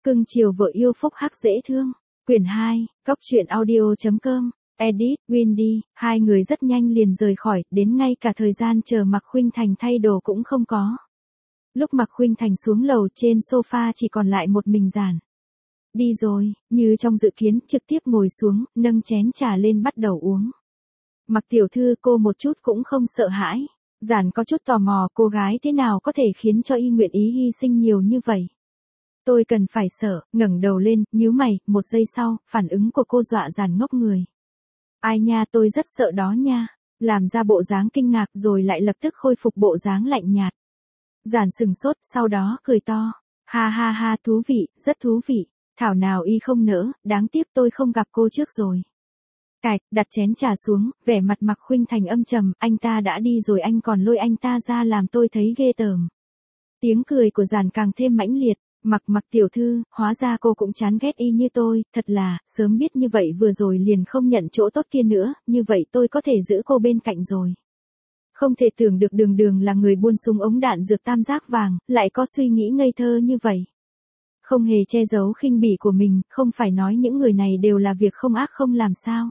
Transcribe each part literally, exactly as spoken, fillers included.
Cưng chiều vợ yêu phúc hắc dễ thương. Quyển hai, Cóc truyện audio.com, edit, Windy, hai người rất nhanh liền rời khỏi, đến ngay cả thời gian chờ Mạc Khuynh Thành thay đồ cũng không có. Lúc Mạc Khuynh Thành xuống lầu trên sofa chỉ còn lại một mình Giản. Đi rồi, như trong dự kiến, trực tiếp ngồi xuống, nâng chén trà lên bắt đầu uống. Mạc tiểu thư, cô một chút cũng không sợ hãi. Giản có chút tò mò, cô gái thế nào có thể khiến cho y nguyện ý hy sinh nhiều như vậy. Tôi cần phải sợ, ngẩng đầu lên, nhíu mày, một giây sau, phản ứng của cô dọa Giản ngốc người. Ai nha, tôi rất sợ đó nha. Làm ra bộ dáng kinh ngạc rồi lại lập tức khôi phục bộ dáng lạnh nhạt. Giản sừng sốt, sau đó cười to. Ha ha ha, thú vị, rất thú vị. Thảo nào y không nỡ, đáng tiếc tôi không gặp cô trước rồi. Cạch, đặt chén trà xuống, vẻ mặt Mạc Khuynh Thành âm trầm, anh ta đã đi rồi anh còn lôi anh ta ra làm tôi thấy ghê tởm. Tiếng cười của Giản càng thêm mãnh liệt. Mặc Mặc tiểu thư, hóa ra cô cũng chán ghét y như tôi, thật là, sớm biết như vậy vừa rồi liền không nhận chỗ tốt kia nữa, như vậy tôi có thể giữ cô bên cạnh rồi. Không thể tưởng được Đường Đường là người buôn súng ống đạn dược tam giác vàng, lại có suy nghĩ ngây thơ như vậy. Không hề che giấu khinh bỉ của mình, không phải nói những người này đều là việc không ác không làm sao.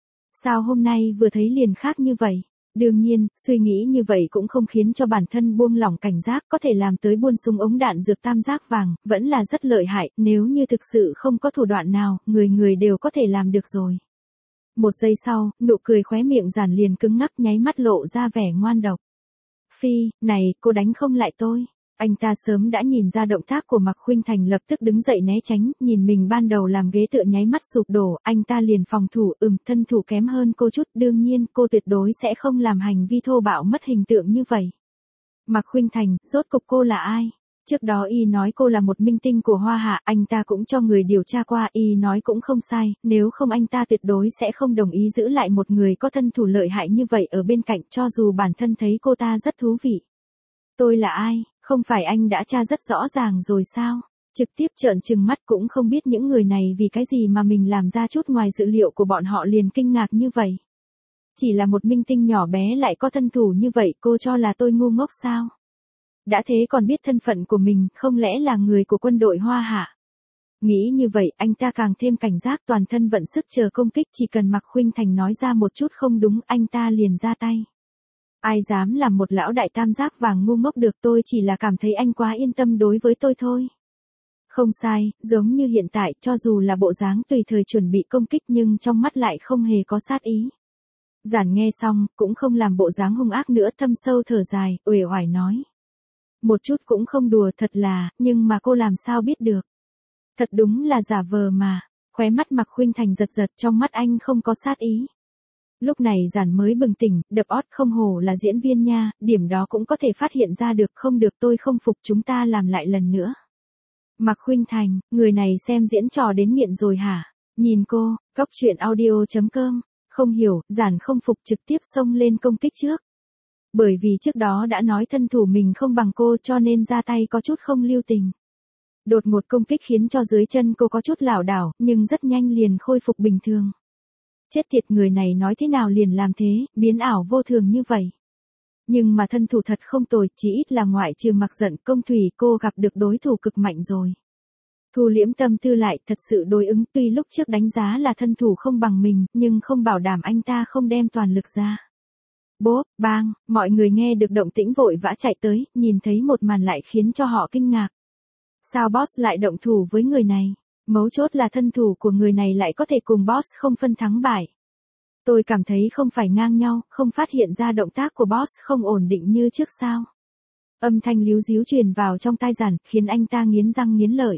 Sao hôm nay vừa thấy liền khác như vậy? Đương nhiên, suy nghĩ như vậy cũng không khiến cho bản thân buông lỏng cảnh giác, có thể làm tới buôn súng ống đạn dược tam giác vàng, vẫn là rất lợi hại, nếu như thực sự không có thủ đoạn nào, người người đều có thể làm được rồi. Một giây sau, nụ cười khóe miệng Giản liền cứng ngắc, nháy mắt lộ ra vẻ ngoan độc. Phi, này, cô đánh không lại tôi. Anh ta sớm đã nhìn ra động tác của Mạc Khuynh Thành, lập tức đứng dậy né tránh, nhìn mình ban đầu làm ghế tựa nháy mắt sụp đổ, anh ta liền phòng thủ, ừm, thân thủ kém hơn cô chút, đương nhiên, cô tuyệt đối sẽ không làm hành vi thô bạo mất hình tượng như vậy. Mạc Khuynh Thành, rốt cục cô là ai? Trước đó y nói cô là một minh tinh của Hoa Hạ, anh ta cũng cho người điều tra qua, y nói cũng không sai, nếu không anh ta tuyệt đối sẽ không đồng ý giữ lại một người có thân thủ lợi hại như vậy ở bên cạnh, cho dù bản thân thấy cô ta rất thú vị. Tôi là ai? Không phải anh đã tra rất rõ ràng rồi sao? Trực tiếp trợn trừng mắt, cũng không biết những người này vì cái gì mà mình làm ra chút ngoài dự liệu của bọn họ liền kinh ngạc như vậy. Chỉ là một minh tinh nhỏ bé lại có thân thủ như vậy, cô cho là tôi ngu ngốc sao? Đã thế còn biết thân phận của mình, không lẽ là người của quân đội Hoa Hạ? Nghĩ như vậy, anh ta càng thêm cảnh giác, toàn thân vận sức chờ công kích, chỉ cần Mạc Khuynh Thành nói ra một chút không đúng, anh ta liền ra tay. Ai dám làm một lão đại tam giác vàng ngu ngốc được, tôi chỉ là cảm thấy anh quá yên tâm đối với tôi thôi. Không sai, giống như hiện tại, cho dù là bộ dáng tùy thời chuẩn bị công kích nhưng trong mắt lại không hề có sát ý. Giản nghe xong, cũng không làm bộ dáng hung ác nữa, thâm sâu thở dài, uể oải nói. Một chút cũng không đùa, thật là, nhưng mà cô làm sao biết được. Thật đúng là giả vờ mà, khóe mắt Mạc Khuynh Thành giật giật, trong mắt anh không có sát ý. Lúc này Giản mới bừng tỉnh, đập ót, không hổ là diễn viên nha, điểm đó cũng có thể phát hiện ra được, không được, tôi không phục, chúng ta làm lại lần nữa. Mạc Khuynh Thành, người này xem diễn trò đến nghiện rồi hả? Nhìn cô, Cóc truyện audio.com, không hiểu, Giản không phục, trực tiếp xông lên công kích trước. Bởi vì trước đó đã nói thân thủ mình không bằng cô, cho nên ra tay có chút không lưu tình. Đột ngột công kích khiến cho dưới chân cô có chút lảo đảo, nhưng rất nhanh liền khôi phục bình thường. Chết tiệt, người này nói thế nào liền làm thế, biến ảo vô thường như vậy. Nhưng mà thân thủ thật không tồi, chỉ ít là ngoại trừ Mặc Giận, Công Thủy, cô gặp được đối thủ cực mạnh rồi. Thu liễm tâm tư lại, thật sự đối ứng, tuy lúc trước đánh giá là thân thủ không bằng mình, nhưng không bảo đảm anh ta không đem toàn lực ra. Bốp, bang, mọi người nghe được động tĩnh vội vã chạy tới, nhìn thấy một màn lại khiến cho họ kinh ngạc. Sao boss lại động thủ với người này? Mấu chốt là thân thủ của người này lại có thể cùng boss không phân thắng bại. Tôi cảm thấy không phải ngang nhau, không phát hiện ra động tác của boss không ổn định như trước sao. Âm thanh líu díu truyền vào trong tai Giản, khiến anh ta nghiến răng nghiến lợi.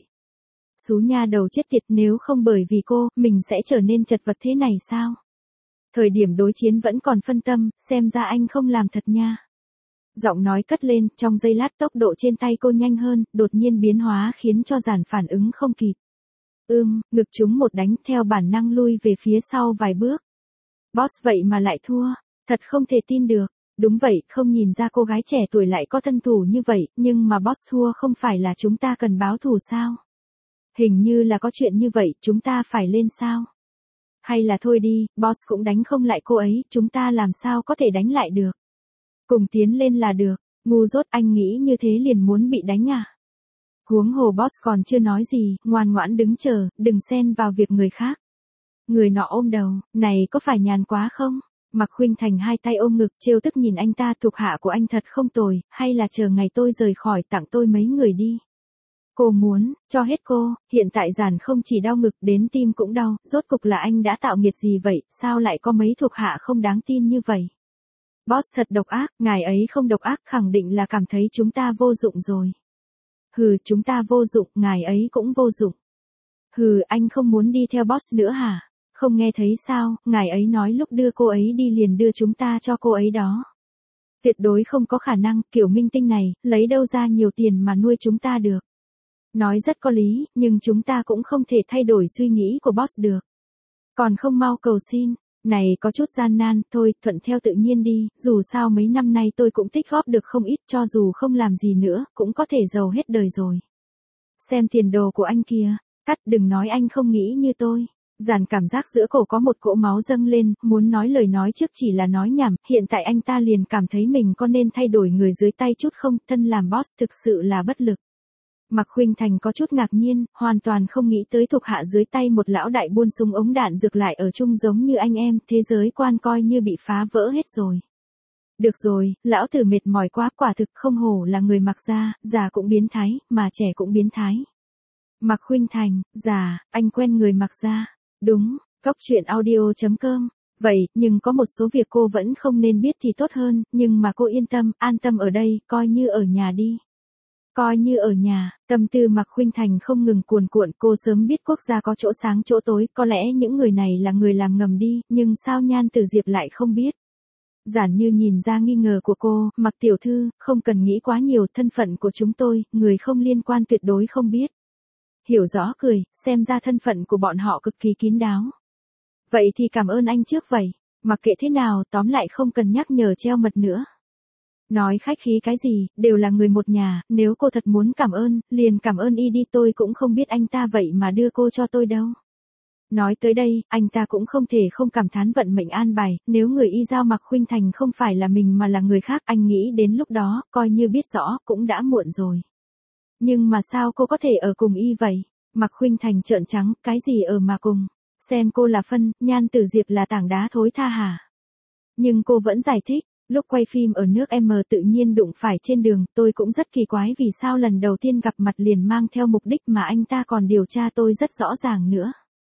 Xú nha đầu chết tiệt, nếu không bởi vì cô, mình sẽ trở nên chật vật thế này sao? Thời điểm đối chiến vẫn còn phân tâm, xem ra anh không làm thật nha. Giọng nói cất lên, trong giây lát tốc độ trên tay cô nhanh hơn, đột nhiên biến hóa khiến cho Giản phản ứng không kịp. Ưm, ngực trúng một đánh, theo bản năng lui về phía sau vài bước. Boss vậy mà lại thua, thật không thể tin được. Đúng vậy, không nhìn ra cô gái trẻ tuổi lại có thân thủ như vậy, nhưng mà boss thua không phải là chúng ta cần báo thù sao? Hình như là có chuyện như vậy, chúng ta phải lên sao? Hay là thôi đi, boss cũng đánh không lại cô ấy, chúng ta làm sao có thể đánh lại được? Cùng tiến lên là được, ngu dốt, anh nghĩ như thế liền muốn bị đánh à? Huống hồ boss còn chưa nói gì, ngoan ngoãn đứng chờ, đừng xen vào việc người khác. Người nọ ôm đầu, này có phải nhàn quá không? Mạc Khuynh Thành hai tay ôm ngực, trêu tức nhìn anh ta, thuộc hạ của anh thật không tồi, hay là chờ ngày tôi rời khỏi tặng tôi mấy người đi. Cô muốn, cho hết cô, hiện tại giản không chỉ đau ngực, đến tim cũng đau, rốt cục là anh đã tạo nghiệt gì vậy, sao lại có mấy thuộc hạ không đáng tin như vậy. Boss thật độc ác, ngài ấy không độc ác, khẳng định là cảm thấy chúng ta vô dụng rồi. Hừ, chúng ta vô dụng, ngài ấy cũng vô dụng. Hừ, anh không muốn đi theo boss nữa hả? Không nghe thấy sao, ngài ấy nói lúc đưa cô ấy đi liền đưa chúng ta cho cô ấy đó. Tuyệt đối không có khả năng, kiểu minh tinh này, lấy đâu ra nhiều tiền mà nuôi chúng ta được. Nói rất có lý, nhưng chúng ta cũng không thể thay đổi suy nghĩ của boss được. Còn không mau cầu xin, này có chút gian nan, thôi, thuận theo tự nhiên đi, dù sao mấy năm nay tôi cũng tích góp được không ít, cho dù không làm gì nữa, cũng có thể giàu hết đời rồi. Xem tiền đồ của anh kìa, cắt, đừng nói anh không nghĩ như tôi. Giản cảm giác giữa cổ có một cỗ máu dâng lên, muốn nói lời nói trước chỉ là nói nhảm, hiện tại anh ta liền cảm thấy mình có nên thay đổi người dưới tay chút không, thân làm boss thực sự là bất lực. Mạc Khuynh Thành có chút ngạc nhiên, hoàn toàn không nghĩ tới thuộc hạ dưới tay một lão đại buôn súng ống đạn dược lại ở chung giống như anh em, thế giới quan coi như bị phá vỡ hết rồi. Được rồi, lão tử mệt mỏi quá, quả thực không hổ là người Mạc gia, già cũng biến thái, mà trẻ cũng biến thái. Mạc Khuynh Thành, già, anh quen người Mạc gia. Đúng, góc truyện audio chấm com. Vậy, nhưng có một số việc cô vẫn không nên biết thì tốt hơn, nhưng mà cô yên tâm, an tâm ở đây, coi như ở nhà đi. Coi như ở nhà, tâm tư Mạc Khuynh Thành không ngừng cuồn cuộn, cô sớm biết quốc gia có chỗ sáng chỗ tối, có lẽ những người này là người làm ngầm đi, nhưng sao Nhan Tử Diệp lại không biết. Giản Như nhìn ra nghi ngờ của cô, Mạc tiểu thư, không cần nghĩ quá nhiều, thân phận của chúng tôi, người không liên quan tuyệt đối không biết. Hiểu rõ cười, xem ra thân phận của bọn họ cực kỳ kín đáo. Vậy thì cảm ơn anh trước vậy, mặc kệ thế nào, tóm lại không cần nhắc nhở treo mật nữa. Nói khách khí cái gì, đều là người một nhà, nếu cô thật muốn cảm ơn, liền cảm ơn y đi, tôi cũng không biết anh ta vậy mà đưa cô cho tôi đâu. Nói tới đây, anh ta cũng không thể không cảm thán vận mệnh an bài, nếu người y giao Mạc Khuynh Thành không phải là mình mà là người khác, anh nghĩ đến lúc đó, coi như biết rõ, cũng đã muộn rồi. Nhưng mà sao cô có thể ở cùng y vậy? Mạc Khuynh Thành trợn trắng, cái gì ở mà cùng? Xem cô là phân, Nhan Tử Diệp là tảng đá thối tha hả? Nhưng cô vẫn giải thích, lúc quay phim ở nước M tự nhiên đụng phải trên đường, tôi cũng rất kỳ quái vì sao lần đầu tiên gặp mặt liền mang theo mục đích mà anh ta còn điều tra tôi rất rõ ràng nữa.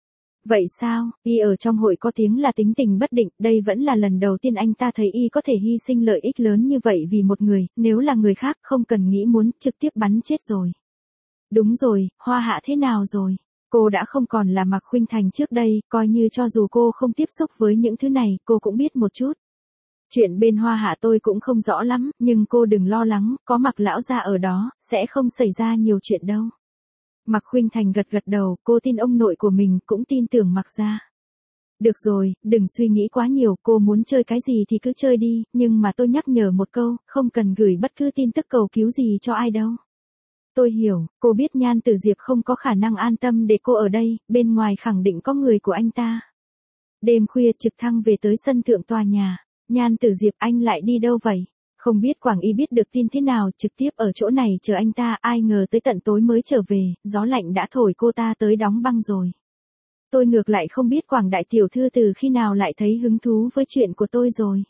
Vậy sao, y ở trong hội có tiếng là tính tình bất định, đây vẫn là lần đầu tiên anh ta thấy y có thể hy sinh lợi ích lớn như vậy vì một người, nếu là người khác không cần nghĩ muốn, trực tiếp bắn chết rồi. Đúng rồi, Hoa Hạ thế nào rồi? Cô đã không còn là Mạc Khuynh Thành trước đây, coi như cho dù cô không tiếp xúc với những thứ này, cô cũng biết một chút. Chuyện bên Hoa Hạ tôi cũng không rõ lắm, nhưng cô đừng lo lắng, có Mạc lão gia ở đó, sẽ không xảy ra nhiều chuyện đâu. Mạc Khuynh Thành gật gật đầu, cô tin ông nội của mình, cũng tin tưởng Mạc gia. Được rồi, đừng suy nghĩ quá nhiều, cô muốn chơi cái gì thì cứ chơi đi, nhưng mà tôi nhắc nhở một câu, không cần gửi bất cứ tin tức cầu cứu gì cho ai đâu. Tôi hiểu, cô biết Nhan Tử Diệp không có khả năng an tâm để cô ở đây, bên ngoài khẳng định có người của anh ta. Đêm khuya trực thăng về tới sân thượng tòa nhà, Nhan Tử Diệp, anh lại đi đâu vậy? Không biết Quảng Y biết được tin thế nào, trực tiếp ở chỗ này chờ anh ta, ai ngờ tới tận tối mới trở về, gió lạnh đã thổi cô ta tới đóng băng rồi. Tôi ngược lại không biết Quảng đại tiểu thư từ khi nào lại thấy hứng thú với chuyện của tôi rồi.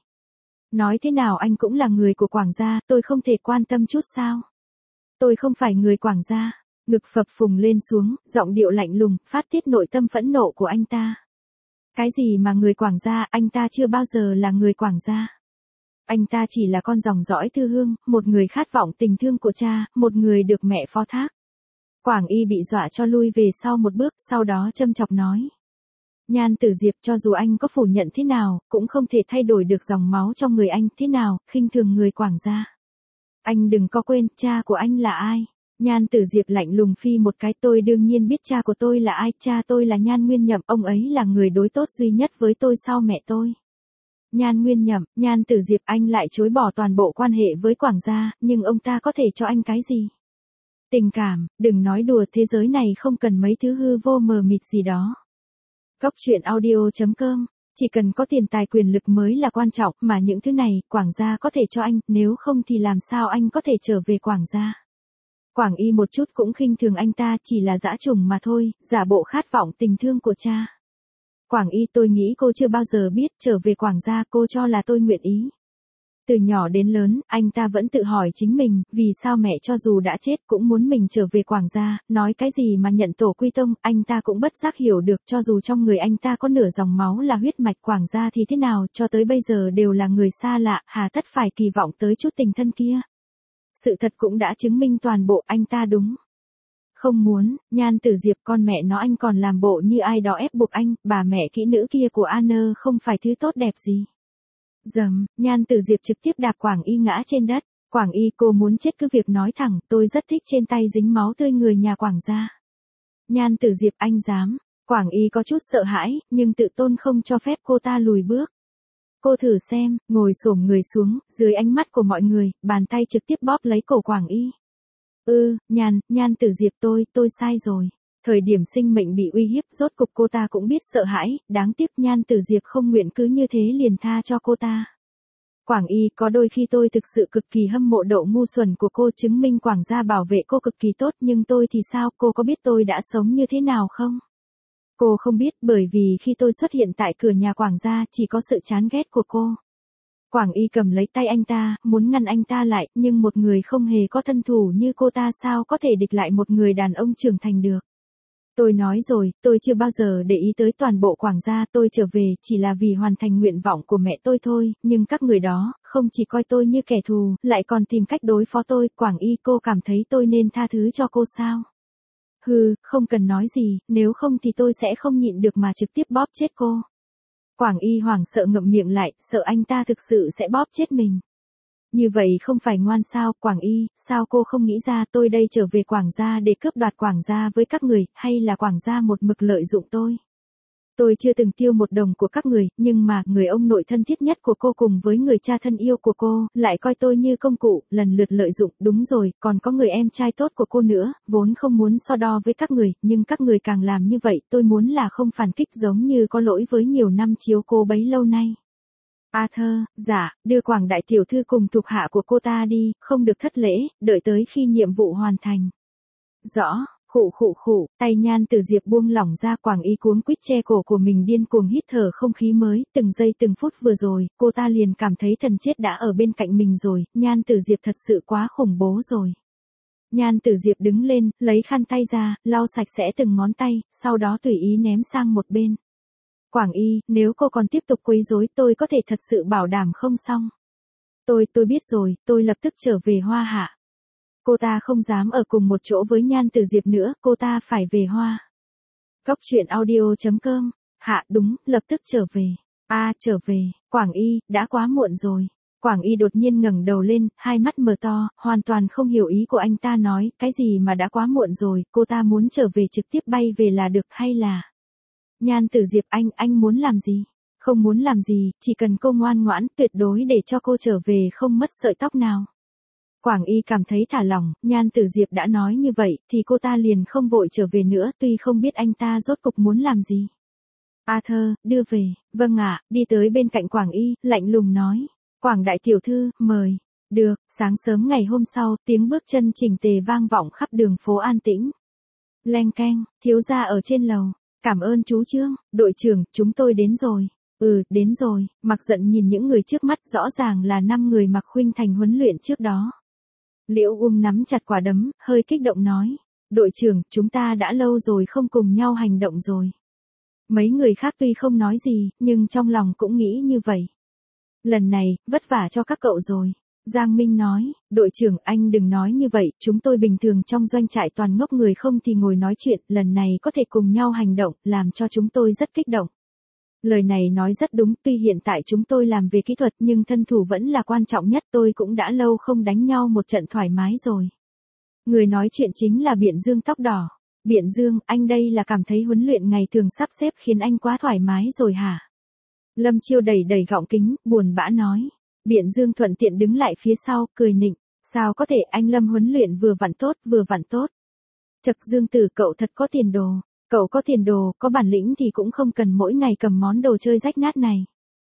Nói thế nào anh cũng là người của Quảng gia, tôi không thể quan tâm chút sao? Tôi không phải người Quảng gia. Ngực phập phùng lên xuống, giọng điệu lạnh lùng, phát tiết nội tâm phẫn nộ của anh ta. Cái gì mà người Quảng gia, anh ta chưa bao giờ là người Quảng gia. Anh ta chỉ là con dòng dõi Thư Hương, một người khát vọng tình thương của cha, một người được mẹ phó thác. Quảng Y bị dọa cho lui về sau một bước, sau đó châm chọc nói. Nhan Tử Diệp, cho dù anh có phủ nhận thế nào, cũng không thể thay đổi được dòng máu trong người anh, thế nào, khinh thường người Quảng gia. Anh đừng có quên, cha của anh là ai? Nhan Tử Diệp lạnh lùng phi một cái, tôi đương nhiên biết cha của tôi là ai, cha tôi là Nhan Nguyên Nhậm, ông ấy là người đối tốt duy nhất với tôi sau mẹ tôi. Nhan Nguyên Nhậm, Nhan Tử Diệp, anh lại chối bỏ toàn bộ quan hệ với Quảng gia, nhưng ông ta có thể cho anh cái gì? Tình cảm, đừng nói đùa, thế giới này không cần mấy thứ hư vô mờ mịt gì đó. Góc truyện audio chấm com, chỉ cần có tiền tài quyền lực mới là quan trọng, mà những thứ này, Quảng gia có thể cho anh, nếu không thì làm sao anh có thể trở về Quảng gia? Quảng Y một chút cũng khinh thường anh ta, chỉ là dã trùng mà thôi, giả bộ khát vọng tình thương của cha. Quảng Y, tôi nghĩ cô chưa bao giờ biết trở về Quảng gia, cô cho là tôi nguyện ý. Từ nhỏ đến lớn, anh ta vẫn tự hỏi chính mình, vì sao mẹ cho dù đã chết cũng muốn mình trở về Quảng gia, nói cái gì mà nhận tổ quy tông, anh ta cũng bất giác hiểu được, cho dù trong người anh ta có nửa dòng máu là huyết mạch Quảng gia thì thế nào, cho tới bây giờ đều là người xa lạ, hà tất phải kỳ vọng tới chút tình thân kia. Sự thật cũng đã chứng minh toàn bộ, anh ta đúng. Không muốn, Nhan Tử Diệp, con mẹ nó, anh còn làm bộ như ai đó ép buộc anh, bà mẹ kỹ nữ kia của An không phải thứ tốt đẹp gì. Dầm, Nhan Tử Diệp trực tiếp đạp Quảng Y ngã trên đất. Quảng Y, cô muốn chết cứ việc nói thẳng, tôi rất thích trên tay dính máu tươi người nhà Quảng gia. Nhan Tử Diệp, anh dám. Quảng Y có chút sợ hãi, nhưng tự tôn không cho phép cô ta lùi bước. Cô thử xem, ngồi xổm người xuống, dưới ánh mắt của mọi người, bàn tay trực tiếp bóp lấy cổ Quảng Y. Ừ, Nhan, Nhan Tử Diệp, tôi, tôi sai rồi. Thời điểm sinh mệnh bị uy hiếp, rốt cục cô ta cũng biết sợ hãi, đáng tiếc Nhan Tử Diệp không nguyện cứ như thế liền tha cho cô ta. Quảng Y, có đôi khi tôi thực sự cực kỳ hâm mộ độ ngu xuẩn của cô, chứng minh Quảng gia bảo vệ cô cực kỳ tốt, nhưng tôi thì sao, cô có biết tôi đã sống như thế nào không? Cô không biết, bởi vì khi tôi xuất hiện tại cửa nhà Quảng gia, chỉ có sự chán ghét của cô. Quảng Y cầm lấy tay anh ta, muốn ngăn anh ta lại, nhưng một người không hề có thân thủ như cô ta sao có thể địch lại một người đàn ông trưởng thành được. Tôi nói rồi, tôi chưa bao giờ để ý tới toàn bộ Quảng gia, tôi trở về chỉ là vì hoàn thành nguyện vọng của mẹ tôi thôi, nhưng các người đó, không chỉ coi tôi như kẻ thù, lại còn tìm cách đối phó tôi. Quảng Y, cô cảm thấy tôi nên tha thứ cho cô sao? Hừ, không cần nói gì, nếu không thì tôi sẽ không nhịn được mà trực tiếp bóp chết cô. Quảng Y hoảng sợ ngậm miệng lại, sợ anh ta thực sự sẽ bóp chết mình. Như vậy không phải ngoan sao? Quảng Y, sao cô không nghĩ ra tôi đây trở về Quảng gia để cướp đoạt Quảng gia với các người, hay là Quảng gia một mực lợi dụng tôi? Tôi chưa từng tiêu một đồng của các người, nhưng mà người ông nội thân thiết nhất của cô cùng với người cha thân yêu của cô, lại coi tôi như công cụ, lần lượt lợi dụng. Đúng rồi, còn có người em trai tốt của cô nữa, vốn không muốn so đo với các người, nhưng các người càng làm như vậy, tôi muốn là không phản kích, giống như có lỗi với nhiều năm chiếu cố bấy lâu nay. Arthur, dạ, đưa Quảng đại tiểu thư cùng thuộc hạ của cô ta đi, không được thất lễ, đợi tới khi nhiệm vụ hoàn thành. Rõ. Khụ khụ khụ, tay Nhan Tử Diệp buông lỏng ra, Quảng Y cuống quýt che cổ của mình, điên cuồng hít thở không khí mới, từng giây từng phút vừa rồi, cô ta liền cảm thấy thần chết đã ở bên cạnh mình rồi, Nhan Tử Diệp thật sự quá khủng bố rồi. Nhan Tử Diệp đứng lên, lấy khăn tay ra, lau sạch sẽ từng ngón tay, sau đó tùy ý ném sang một bên. Quảng Y, nếu cô còn tiếp tục quấy rối, tôi có thể thật sự bảo đảm không xong. Tôi, tôi biết rồi, tôi lập tức trở về Hoa Hạ. Cô ta không dám ở cùng một chỗ với Nhan Tử Diệp nữa, cô ta phải về Hoa. Góc truyện audio chấm com, hạ, đúng, lập tức trở về. A, à, trở về, Quảng Y, đã quá muộn rồi. Quảng Y đột nhiên ngẩng đầu lên, hai mắt mở to, hoàn toàn không hiểu ý của anh ta nói, cái gì mà đã quá muộn rồi, cô ta muốn trở về trực tiếp bay về là được hay là... Nhan Tử Diệp, anh, anh muốn làm gì? Không muốn làm gì, chỉ cần cô ngoan ngoãn, tuyệt đối để cho cô trở về không mất sợi tóc nào. Quảng Y cảm thấy thả lỏng, Nhan Tử Diệp đã nói như vậy, thì cô ta liền không vội trở về nữa, tuy không biết anh ta rốt cục muốn làm gì. Arthur, đưa về, vâng ạ, đi tới bên cạnh Quảng Y, lạnh lùng nói. Quảng đại tiểu thư, mời. Được, sáng sớm ngày hôm sau, tiếng bước chân chỉnh tề vang vọng khắp đường phố an tĩnh. Leng keng, thiếu gia ở trên lầu. Cảm ơn chú Trương, đội trưởng, chúng tôi đến rồi. Ừ, đến rồi, Mặc Giận nhìn những người trước mắt, rõ ràng là năm người mặc khuynh thành huấn luyện trước đó. Liễu Ung nắm chặt quả đấm, hơi kích động nói. Đội trưởng, chúng ta đã lâu rồi không cùng nhau hành động rồi. Mấy người khác tuy không nói gì, nhưng trong lòng cũng nghĩ như vậy. Lần này, vất vả cho các cậu rồi. Giang Minh nói, đội trưởng, anh đừng nói như vậy, chúng tôi bình thường trong doanh trại toàn ngốc người không thì ngồi nói chuyện, lần này có thể cùng nhau hành động, làm cho chúng tôi rất kích động. Lời này nói rất đúng, tuy hiện tại chúng tôi làm về kỹ thuật nhưng thân thủ vẫn là quan trọng nhất, tôi cũng đã lâu không đánh nhau một trận thoải mái rồi. Người nói chuyện chính là Biện Dương tóc đỏ. Biện Dương, anh đây là cảm thấy huấn luyện ngày thường sắp xếp khiến anh quá thoải mái rồi hả? Lâm Chiêu đẩy đẩy gọng kính, buồn bã nói. Biện Dương thuận tiện đứng lại phía sau, cười nịnh. Sao có thể, anh Lâm huấn luyện vừa vặn tốt, vừa vặn tốt. Chậc Dương Tử, cậu thật có tiền đồ. Cậu có tiền đồ, có bản lĩnh thì cũng không cần mỗi ngày cầm món đồ chơi rách nát này.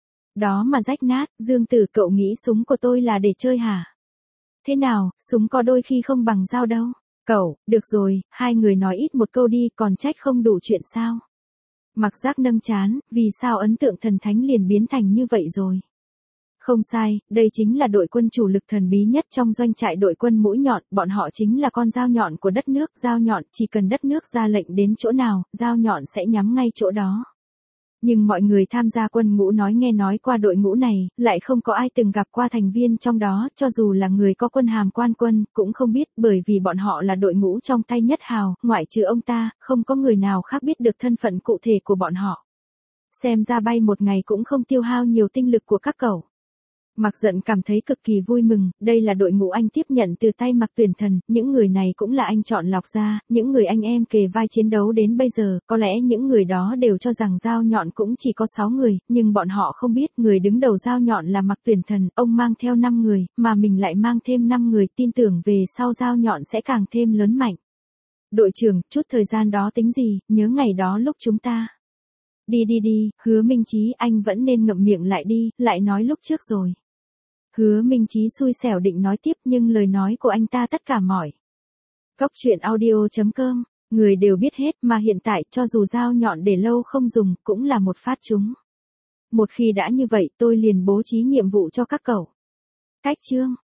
Đó mà rách nát, Dương Tử, cậu nghĩ súng của tôi là để chơi hả? Thế nào, súng có đôi khi không bằng dao đâu. Cậu, được rồi, hai người nói ít một câu đi, còn trách không đủ chuyện sao? Mặc Giác nâng trán, vì sao ấn tượng thần thánh liền biến thành như vậy rồi? Không sai, đây chính là đội quân chủ lực thần bí nhất trong doanh trại đội quân mũi nhọn, bọn họ chính là con dao nhọn của đất nước, dao nhọn, chỉ cần đất nước ra lệnh đến chỗ nào, dao nhọn sẽ nhắm ngay chỗ đó. Nhưng mọi người tham gia quân ngũ nói nghe nói qua đội ngũ này, lại không có ai từng gặp qua thành viên trong đó, cho dù là người có quân hàm quan quân, cũng không biết, bởi vì bọn họ là đội ngũ trong tay Nhất Hào, ngoại trừ ông ta, không có người nào khác biết được thân phận cụ thể của bọn họ. Xem ra bay một ngày cũng không tiêu hao nhiều tinh lực của các cậu. Mặc Giận cảm thấy cực kỳ vui mừng, đây là đội ngũ anh tiếp nhận từ tay Mặc Tuyển Thần, những người này cũng là anh chọn lọc ra, những người anh em kề vai chiến đấu đến bây giờ, có lẽ những người đó đều cho rằng dao nhọn cũng chỉ có sáu người, nhưng bọn họ không biết người đứng đầu dao nhọn là Mặc Tuyển Thần, ông mang theo năm người, mà mình lại mang thêm năm người, tin tưởng về sau dao nhọn sẽ càng thêm lớn mạnh. Đội trưởng, chút thời gian đó tính gì, nhớ ngày đó lúc chúng ta... Đi đi đi, Hứa Minh Chí, anh vẫn nên ngậm miệng lại đi, lại nói lúc trước rồi. Hứa Minh Chí xui xẻo định nói tiếp nhưng lời nói của anh ta tất cả mỏi. Cốc truyện audio chấm com, người đều biết hết mà hiện tại cho dù dao nhọn để lâu không dùng cũng là một phát trúng. Một khi đã như vậy tôi liền bố trí nhiệm vụ cho các cậu. Cách chương.